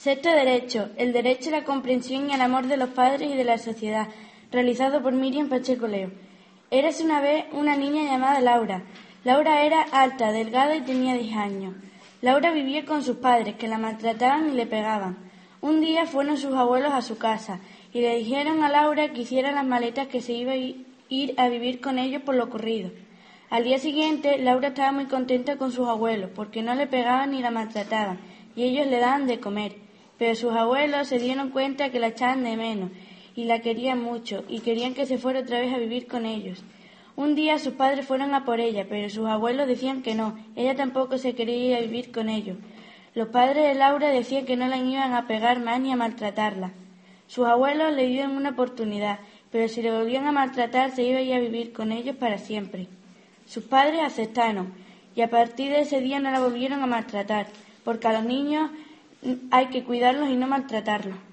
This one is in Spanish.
Sexto derecho, el derecho a la comprensión y al amor de los padres y de la sociedad, realizado por Miriam Pacheco Leo. Érase una vez una niña llamada Laura. Laura era alta, delgada y tenía 10 años. Laura vivía con sus padres, que la maltrataban y le pegaban. Un día fueron sus abuelos a su casa y le dijeron a Laura que hiciera las maletas, que se iba a ir a vivir con ellos por lo ocurrido. Al día siguiente, Laura estaba muy contenta con sus abuelos, porque no le pegaban ni la maltrataban, y ellos le daban de comer. Pero sus abuelos se dieron cuenta que la echaban de menos, y la querían mucho, y querían que se fuera otra vez a vivir con ellos. Un día sus padres fueron a por ella, pero sus abuelos decían que no, ella tampoco se quería ir a vivir con ellos. Los padres de Laura decían que no la iban a pegar más ni a maltratarla. Sus abuelos le dieron una oportunidad, pero si le volvían a maltratar se iba a ir a vivir con ellos para siempre. Sus padres aceptaron, y a partir de ese día no la volvieron a maltratar, porque a los niños hay que cuidarlos y no maltratarlos.